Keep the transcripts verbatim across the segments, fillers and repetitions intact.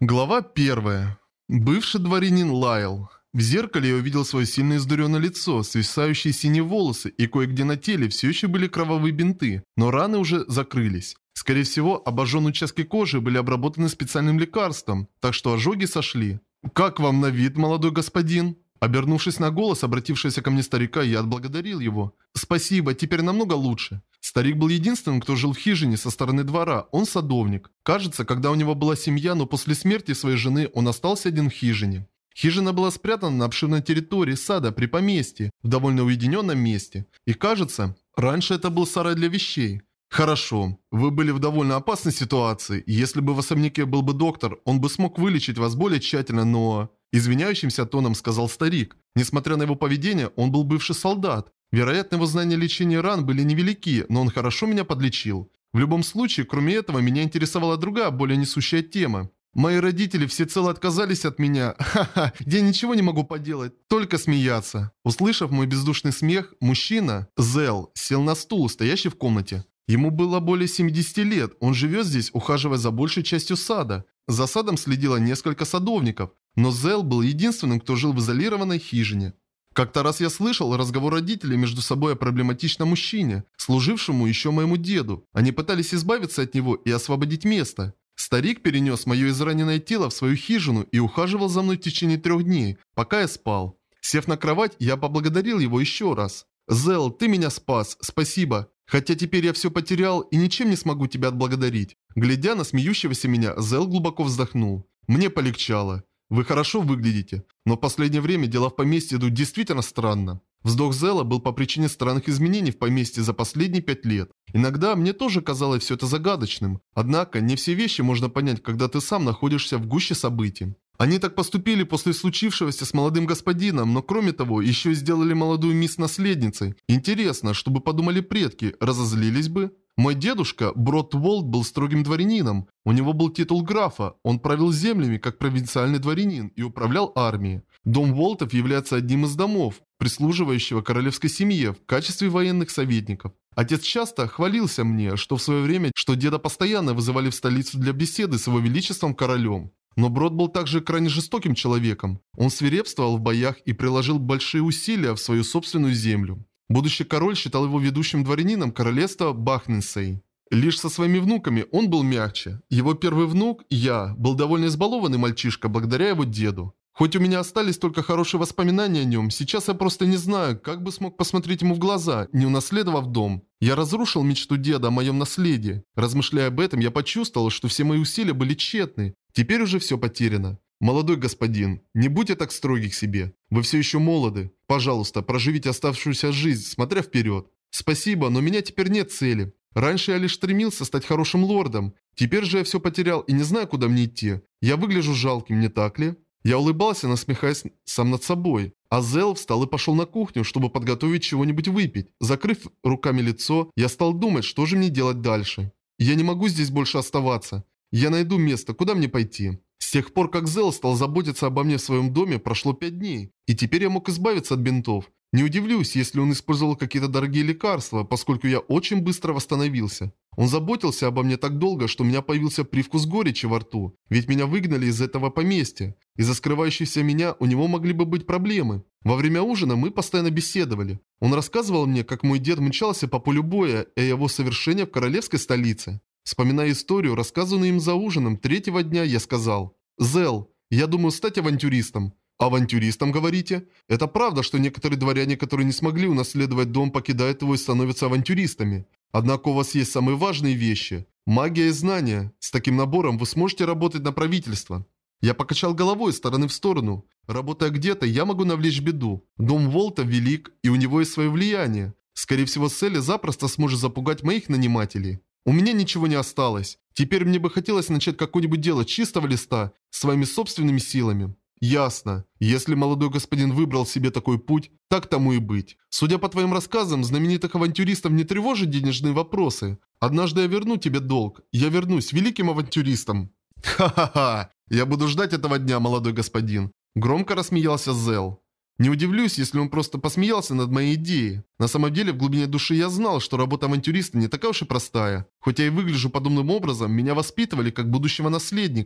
Глава первая. Бывший дворянин Лайл. В зеркале я увидел свое сильно издуренное лицо, свисающие синие волосы, и кое-где на теле все еще были кровавые бинты, но раны уже закрылись. Скорее всего, обожженные участки кожи были обработаны специальным лекарством, так что ожоги сошли. «Как вам на вид, молодой господин?» Обернувшись на голос, обратившегося ко мне старика, я отблагодарил его. «Спасибо, теперь намного лучше». Старик был единственным, кто жил в хижине со стороны двора, он садовник. Кажется, когда у него была семья, но после смерти своей жены он остался один в хижине. Хижина была спрятана на обширной территории сада при поместье, в довольно уединенном месте. И кажется, раньше это был сарай для вещей. Хорошо, вы были в довольно опасной ситуации. Если бы в особняке был бы доктор, он бы смог вылечить вас более тщательно, но... Извиняющимся тоном сказал старик. Несмотря на его поведение, он был бывший солдат. Вероятно, его знания лечения ран были невелики, но он хорошо меня подлечил. В любом случае, кроме этого, меня интересовала другая, более несущая тема. Мои родители всецело отказались от меня. Ха-ха, я ничего не могу поделать, только смеяться. Услышав мой бездушный смех, мужчина, Зел, сел на стул, стоящий в комнате. Ему было более семидесяти лет, он живет здесь, ухаживая за большей частью сада. За садом следило несколько садовников, но Зел был единственным, кто жил в изолированной хижине. Как-то раз я слышал разговор родителей между собой о проблематичном мужчине, служившему еще моему деду. Они пытались избавиться от него и освободить место. Старик перенес мое израненное тело в свою хижину и ухаживал за мной в течение трех дней, пока я спал. Сев на кровать, я поблагодарил его еще раз. «Зел, ты меня спас, спасибо. Хотя теперь я все потерял и ничем не смогу тебя отблагодарить». Глядя на смеющегося меня, Зел глубоко вздохнул. Мне полегчало. Вы хорошо выглядите, но в последнее время дела в поместье идут действительно странно. Вздох Зела был по причине странных изменений в поместье за последние пять лет. Иногда мне тоже казалось все это загадочным. Однако, не все вещи можно понять, когда ты сам находишься в гуще событий. Они так поступили после случившегося с молодым господином, но кроме того, еще и сделали молодую мисс наследницей. Интересно, чтобы подумали предки, разозлились бы? Мой дедушка, Брод Волт, был строгим дворянином. У него был титул графа, он правил землями как провинциальный дворянин и управлял армией. Дом Волтов является одним из домов, прислуживающего королевской семье в качестве военных советников. Отец часто хвалился мне, что в свое время, что деда постоянно вызывали в столицу для беседы с его величеством королем. Но Брод был также крайне жестоким человеком. Он свирепствовал в боях и приложил большие усилия в свою собственную землю. Будущий король считал его ведущим дворянином королевства Бахненсей. Лишь со своими внуками он был мягче. Его первый внук, я, был довольно избалованный мальчишка благодаря его деду. Хоть у меня остались только хорошие воспоминания о нем, сейчас я просто не знаю, как бы смог посмотреть ему в глаза, не унаследовав дом. Я разрушил мечту деда о моем наследии. Размышляя об этом, я почувствовал, что все мои усилия были тщетны. Теперь уже все потеряно. Молодой господин, не будьте так строги к себе. Вы все еще молоды. Пожалуйста, проживите оставшуюся жизнь, смотря вперед. Спасибо, но у меня теперь нет цели. Раньше я лишь стремился стать хорошим лордом. Теперь же я все потерял и не знаю, куда мне идти. Я выгляжу жалким, не так ли? Я улыбался, насмехаясь сам над собой. А Зел встал и пошел на кухню, чтобы подготовить чего-нибудь выпить. Закрыв руками лицо, я стал думать, что же мне делать дальше. Я не могу здесь больше оставаться. Я найду место, куда мне пойти. С тех пор, как Зел стал заботиться обо мне в своем доме, прошло пять дней. И теперь я мог избавиться от бинтов. Не удивлюсь, если он использовал какие-то дорогие лекарства, поскольку я очень быстро восстановился. Он заботился обо мне так долго, что у меня появился привкус горечи во рту, ведь меня выгнали из этого поместья. Из-за скрывающейся меня у него могли бы быть проблемы. Во время ужина мы постоянно беседовали. Он рассказывал мне, как мой дед мчался по полю боя и о его совершениях в королевской столице. Вспоминая историю, рассказанную им за ужином, третьего дня я сказал: «Зел, я думаю стать авантюристом». «Авантюристом, говорите? Это правда, что некоторые дворяне, которые не смогли унаследовать дом, покидают его и становятся авантюристами. Однако у вас есть самые важные вещи. Магия и знания. С таким набором вы сможете работать на правительство». Я покачал головой из стороны в сторону. Работая где-то, я могу навлечь беду. Дом Волта велик, и у него есть свое влияние. Скорее всего, Селли запросто сможет запугать моих нанимателей. У меня ничего не осталось. Теперь мне бы хотелось начать какое-нибудь дело с чистого листа, своими собственными силами. Ясно. Если молодой господин выбрал себе такой путь, так тому и быть. Судя по твоим рассказам, знаменитых авантюристов не тревожат денежные вопросы. Однажды я верну тебе долг. Я вернусь великим авантюристом. Ха-ха-ха. Я буду ждать этого дня, молодой господин. Громко рассмеялся Зел. Не удивлюсь, если он просто посмеялся над моей идеей. На самом деле, в глубине души я знал, что работа авантюриста не такая уж и простая. Хоть я и выгляжу подобным образом, меня воспитывали как будущего наследника.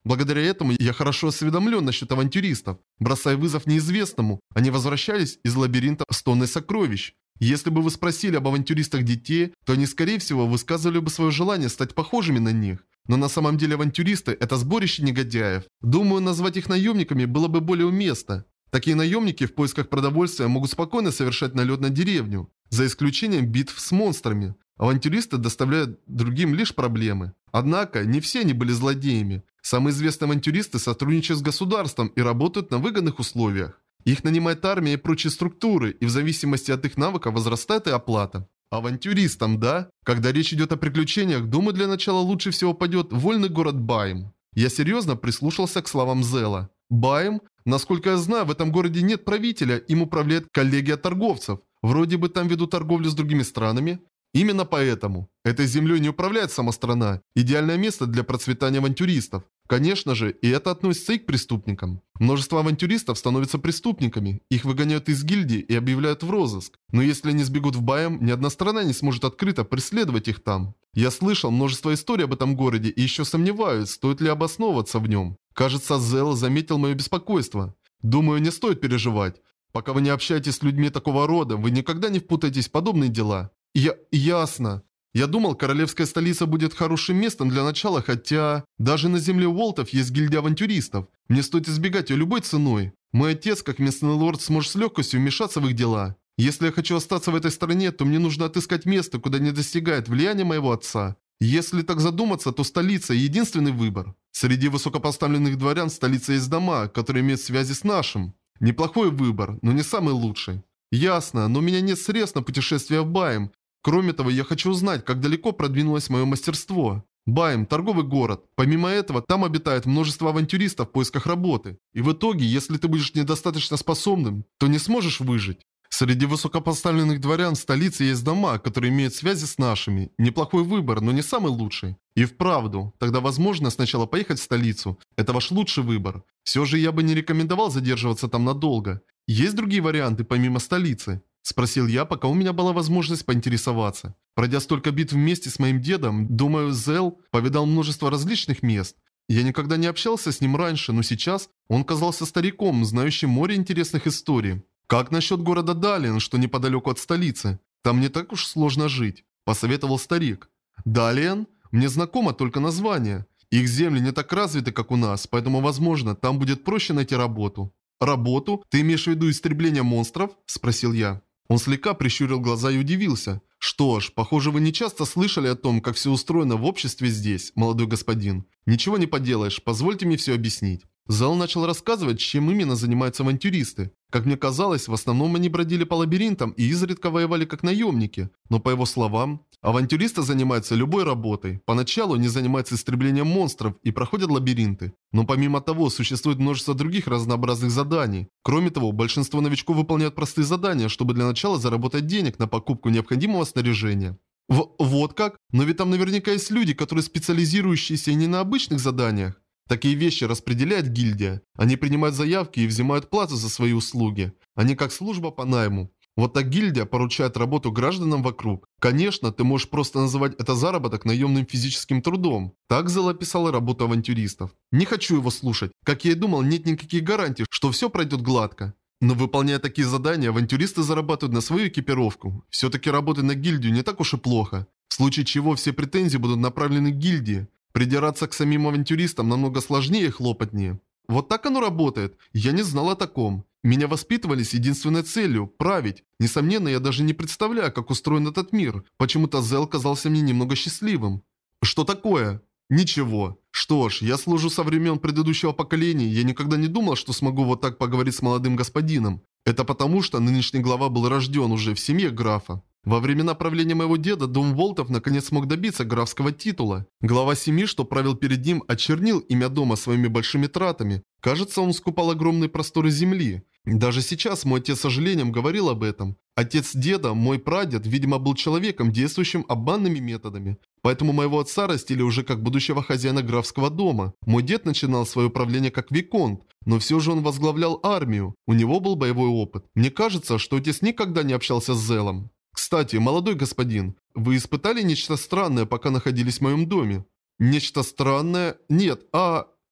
Благодаря этому я хорошо осведомлен насчет авантюристов. Бросая вызов неизвестному, они возвращались из лабиринта с тонной сокровищ. Если бы вы спросили об авантюристах детей, то они, скорее всего, высказывали бы свое желание стать похожими на них. Но на самом деле авантюристы – это сборище негодяев. Думаю, назвать их наемниками было бы более уместно. Такие наемники в поисках продовольствия могут спокойно совершать налет на деревню, за исключением битв с монстрами. Авантюристы доставляют другим лишь проблемы. Однако, не все они были злодеями. Самые известные авантюристы сотрудничают с государством и работают на выгодных условиях. Их нанимает армия и прочие структуры, и в зависимости от их навыков возрастает и оплата. Авантюристам, да? Когда речь идет о приключениях, думаю, для начала лучше всего пойдет вольный город Байм. Я серьезно прислушался к словам Зела. Байм? Насколько я знаю, в этом городе нет правителя, им управляет коллегия торговцев. Вроде бы там ведут торговлю с другими странами. Именно поэтому. Этой землей не управляет сама страна. Идеальное место для процветания авантюристов. Конечно же, и это относится и к преступникам. Множество авантюристов становятся преступниками. Их выгоняют из гильдии и объявляют в розыск. Но если они сбегут в Байм, ни одна страна не сможет открыто преследовать их там. Я слышал множество историй об этом городе и еще сомневаюсь, стоит ли обосновываться в нем. Кажется, Зел заметил мое беспокойство. Думаю, не стоит переживать. Пока вы не общаетесь с людьми такого рода, вы никогда не впутаетесь в подобные дела. Я... ясно. Я думал, королевская столица будет хорошим местом для начала, хотя... Даже на земле Уолтов есть гильдия авантюристов. Мне стоит избегать ее любой ценой. Мой отец, как местный лорд, сможет с легкостью вмешаться в их дела. Если я хочу остаться в этой стране, то мне нужно отыскать место, куда не достигает влияния моего отца. Если так задуматься, то столица – единственный выбор. Среди высокопоставленных дворян в столице есть дома, которые имеют связи с нашим. Неплохой выбор, но не самый лучший. Ясно, но у меня нет средств на путешествие в Байм. Кроме того, я хочу узнать, как далеко продвинулось мое мастерство. Байм – торговый город. Помимо этого, там обитает множество авантюристов в поисках работы. И в итоге, если ты будешь недостаточно способным, то не сможешь выжить. Среди высокопоставленных дворян в столице есть дома, которые имеют связи с нашими. Неплохой выбор, но не самый лучший. И вправду, тогда возможно сначала поехать в столицу. Это ваш лучший выбор. Все же я бы не рекомендовал задерживаться там надолго. Есть другие варианты помимо столицы? Спросил я, пока у меня была возможность поинтересоваться. Пройдя столько битв вместе с моим дедом, думаю, Зел повидал множество различных мест. Я никогда не общался с ним раньше, но сейчас он казался стариком, знающим море интересных историй. Как насчет города Далиен, что неподалеку от столицы? Там не так уж сложно жить, посоветовал старик. Далиен? Мне знакомо только название. Их земли не так развиты, как у нас, поэтому, возможно, там будет проще найти работу. Работу? Ты имеешь в виду истребление монстров? Спросил я. Он слегка прищурил глаза и удивился. Что ж, похоже, вы не часто слышали о том, как все устроено в обществе здесь, молодой господин. Ничего не поделаешь, позвольте мне все объяснить. Зал начал рассказывать, чем именно занимаются авантюристы. Как мне казалось, в основном они бродили по лабиринтам и изредка воевали как наемники. Но по его словам, авантюристы занимаются любой работой. Поначалу они занимаются истреблением монстров и проходят лабиринты. Но помимо того, существует множество других разнообразных заданий. Кроме того, большинство новичков выполняют простые задания, чтобы для начала заработать денег на покупку необходимого снаряжения. В вот как? Но ведь там наверняка есть люди, которые специализирующиеся и не на обычных заданиях. Такие вещи распределяет гильдия. Они принимают заявки и взимают плату за свои услуги. Они как служба по найму. Вот так гильдия поручает работу гражданам вокруг. Конечно, ты можешь просто называть это заработок наемным физическим трудом. Так Зел описал работу авантюристов. Не хочу его слушать. Как я и думал, нет никаких гарантий, что все пройдет гладко. Но выполняя такие задания, авантюристы зарабатывают на свою экипировку. Все-таки работать на гильдию не так уж и плохо. В случае чего все претензии будут направлены к гильдии. Придираться к самим авантюристам намного сложнее и хлопотнее. Вот так оно работает. Я не знал о таком. Меня воспитывали с единственной целью – править. Несомненно, я даже не представляю, как устроен этот мир. Почему-то Зел казался мне немного счастливым. Что такое? Ничего. Что ж, я служу со времен предыдущего поколения, я никогда не думал, что смогу вот так поговорить с молодым господином. Это потому, что нынешний глава был рожден уже в семье графа. Во времена правления моего деда дом Волтов наконец смог добиться графского титула. Глава семьи, что правил перед ним, очернил имя дома своими большими тратами. Кажется, он скупал огромные просторы земли. Даже сейчас мой отец с сожалением говорил об этом. Отец деда, мой прадед, видимо, был человеком, действующим обманными методами. Поэтому моего отца растили уже как будущего хозяина графского дома. Мой дед начинал свое правление как виконт, но все же он возглавлял армию. У него был боевой опыт. Мне кажется, что отец никогда не общался с Зелом. Кстати, молодой господин, вы испытали нечто странное, пока находились в моем доме? Нечто странное? Нет, а...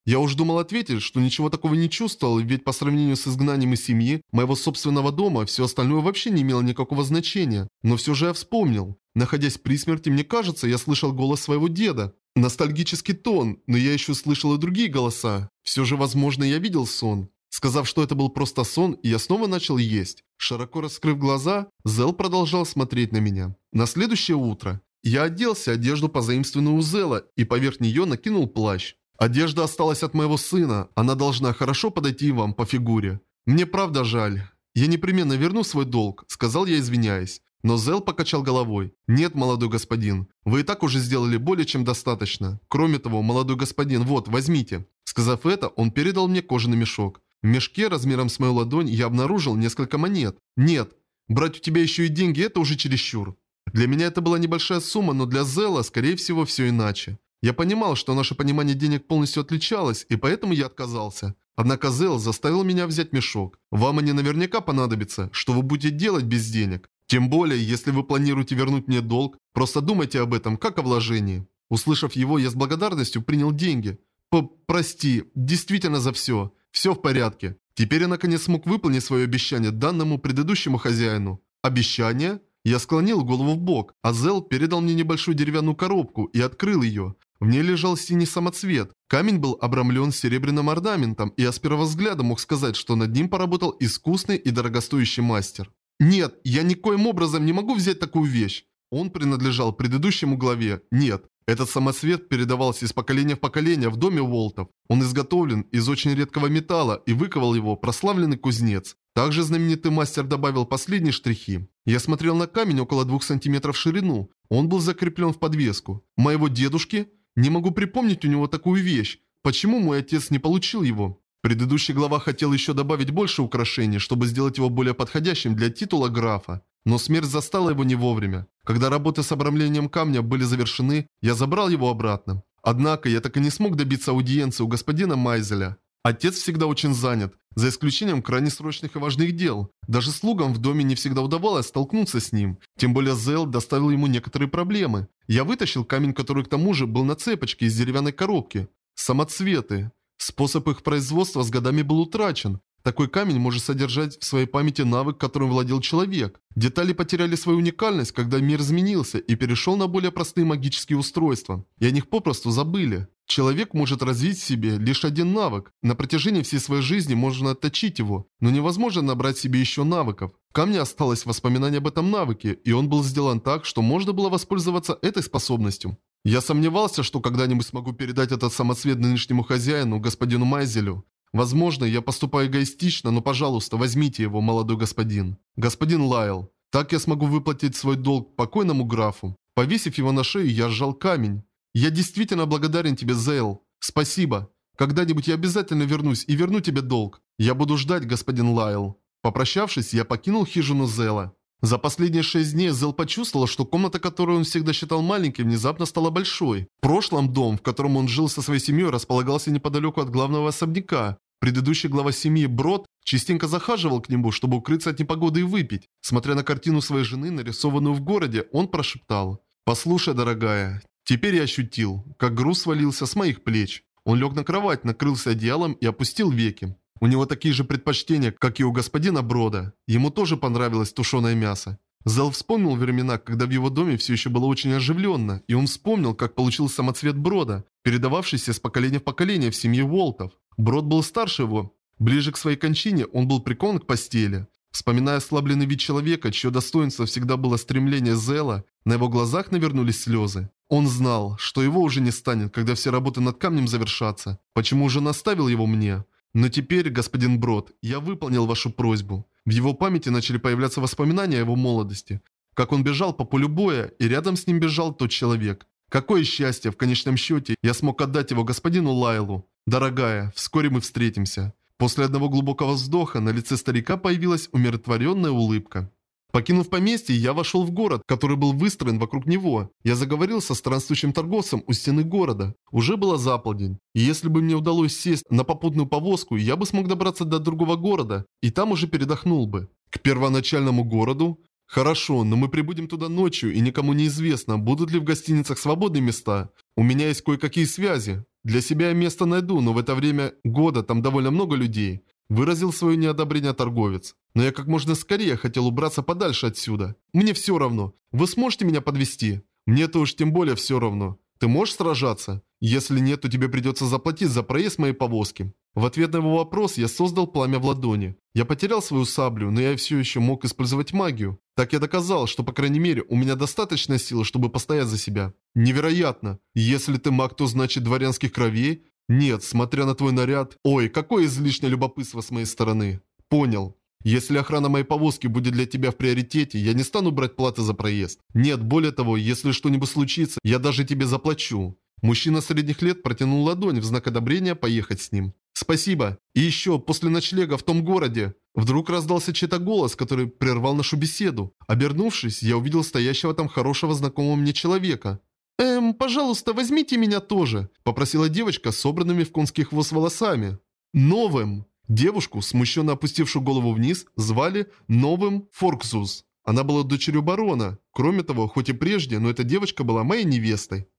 Я уж думал ответить, что ничего такого не чувствовал, ведь по сравнению с изгнанием из семьи, моего собственного дома, все остальное вообще не имело никакого значения. Но все же я вспомнил. Находясь при смерти, мне кажется, я слышал голос своего деда. Ностальгический тон, но я еще слышал и другие голоса. Все же, возможно, я видел сон. Сказав, что это был просто сон, я снова начал есть. Широко раскрыв глаза, Зел продолжал смотреть на меня. На следующее утро я оделся одежду, позаимствованную у Зела, и поверх нее накинул плащ. Одежда осталась от моего сына, она должна хорошо подойти вам по фигуре. Мне правда жаль. Я непременно верну свой долг, сказал я, извиняясь. Но Зел покачал головой. Нет, молодой господин, вы и так уже сделали более чем достаточно. Кроме того, молодой господин, вот, возьмите. Сказав это, он передал мне кожаный мешок. В мешке размером с мою ладонь я обнаружил несколько монет. Нет, брать у тебя еще и деньги – это уже чересчур. Для меня это была небольшая сумма, но для Зела, скорее всего, все иначе. Я понимал, что наше понимание денег полностью отличалось, и поэтому я отказался. Однако Зел заставил меня взять мешок. Вам они наверняка понадобятся. Что вы будете делать без денег? Тем более, если вы планируете вернуть мне долг, просто думайте об этом, как о вложении. Услышав его, я с благодарностью принял деньги. П-прости, действительно за все. Все в порядке. Теперь я наконец смог выполнить свое обещание данному предыдущему хозяину. Обещание? Я склонил голову в бок, а Зел передал мне небольшую деревянную коробку и открыл ее. В ней лежал синий самоцвет. Камень был обрамлен серебряным орнаментом, и я с первого взгляда мог сказать, что над ним поработал искусный и дорогостоящий мастер. Нет, я никоим образом не могу взять такую вещь. Он принадлежал предыдущему главе. Нет. Этот самоцвет передавался из поколения в поколение в доме Уолтов. Он изготовлен из очень редкого металла и выковал его прославленный кузнец. Также знаменитый мастер добавил последние штрихи. Я смотрел на камень около двух сантиметров в ширину. Он был закреплен в подвеску. Моего дедушки? Не могу припомнить у него такую вещь. Почему мой отец не получил его? Предыдущий глава хотел еще добавить больше украшений, чтобы сделать его более подходящим для титула графа. Но смерть застала его не вовремя. Когда работы с обрамлением камня были завершены, я забрал его обратно. Однако я так и не смог добиться аудиенции у господина Майзеля. Отец всегда очень занят, за исключением крайне срочных и важных дел. Даже слугам в доме не всегда удавалось столкнуться с ним. Тем более Зел доставил ему некоторые проблемы. Я вытащил камень, который к тому же был на цепочке из деревянной коробки. Самоцветы. Способ их производства с годами был утрачен. Такой камень может содержать в своей памяти навык, которым владел человек. Детали потеряли свою уникальность, когда мир изменился и перешел на более простые магические устройства. И о них попросту забыли. Человек может развить в себе лишь один навык. На протяжении всей своей жизни можно отточить его, но невозможно набрать себе еще навыков. В камне осталось воспоминание об этом навыке, и он был сделан так, что можно было воспользоваться этой способностью. Я сомневался, что когда-нибудь смогу передать этот самоцвет нынешнему хозяину, господину Майзелю. Возможно, я поступаю эгоистично, но, пожалуйста, возьмите его, молодой господин. Господин Лайл. Так я смогу выплатить свой долг покойному графу. Повесив его на шею, я сжал камень. Я действительно благодарен тебе, Зейл. Спасибо. Когда-нибудь я обязательно вернусь и верну тебе долг. Я буду ждать, господин Лайл. Попрощавшись, я покинул хижину Зела. За последние шесть дней Зел почувствовал, что комната, которую он всегда считал маленькой, внезапно стала большой. В прошлом дом, в котором он жил со своей семьей, располагался неподалеку от главного особняка. Предыдущий глава семьи Брод частенько захаживал к нему, чтобы укрыться от непогоды и выпить. Смотря на картину своей жены, нарисованную в городе, он прошептал: «Послушай, дорогая, теперь я ощутил, как груз свалился с моих плеч». Он лег на кровать, накрылся одеялом и опустил веки. У него такие же предпочтения, как и у господина Брода. Ему тоже понравилось тушеное мясо. Зел вспомнил времена, когда в его доме все еще было очень оживленно, и он вспомнил, как получил самоцвет Брода, передававшийся с поколения в поколение в семье Уолтов. Брод был старше его. Ближе к своей кончине он был прикован к постели. Вспоминая ослабленный вид человека, чье достоинство всегда было стремление Зела, на его глазах навернулись слезы. Он знал, что его уже не станет, когда все работы над камнем завершатся. Почему же он оставил его мне? Но теперь, господин Брод, я выполнил вашу просьбу. В его памяти начали появляться воспоминания о его молодости. Как он бежал по полю боя, и рядом с ним бежал тот человек. Какое счастье, в конечном счете, я смог отдать его господину Лайлу. Дорогая, вскоре мы встретимся. После одного глубокого вздоха на лице старика появилась умиротворенная улыбка. Покинув поместье, я вошел в город, который был выстроен вокруг него. Я заговорил со странствующим торговцем у стены города. Уже было заполдень. И если бы мне удалось сесть на попутную повозку, я бы смог добраться до другого города, и там уже передохнул бы. К первоначальному городу? Хорошо, но мы прибудем туда ночью, и никому не известно, будут ли в гостиницах свободные места. У меня есть кое-какие связи. Для себя я место найду, но в это время года там довольно много людей. Выразил свое неодобрение торговец. Но я как можно скорее хотел убраться подальше отсюда. Мне все равно. Вы сможете меня подвезти? Мне-то уж тем более все равно. Ты можешь сражаться? Если нет, то тебе придется заплатить за проезд моей повозки. В ответ на его вопрос я создал пламя в ладони. Я потерял свою саблю, но я все еще мог использовать магию. Так я доказал, что по крайней мере у меня достаточно силы, чтобы постоять за себя. Невероятно. Если ты маг, то значит дворянских кровей? Нет, смотря на твой наряд... Ой, какое излишнее любопытство с моей стороны. Понял. Если охрана моей повозки будет для тебя в приоритете, я не стану брать платы за проезд. Нет, более того, если что-нибудь случится, я даже тебе заплачу. Мужчина средних лет протянул ладонь в знак одобрения поехать с ним. Спасибо. И еще, после ночлега в том городе. Вдруг раздался чей-то голос, который прервал нашу беседу. Обернувшись, я увидел стоящего там хорошего знакомого мне человека. «Эм, пожалуйста, возьмите меня тоже», – попросила девочка с собранными в конский хвост волосами. «Новым». Девушку, смущенно опустившую голову вниз, звали Новым Форкзус. Она была дочерью барона. Кроме того, хоть и прежде, но эта девочка была моей невестой.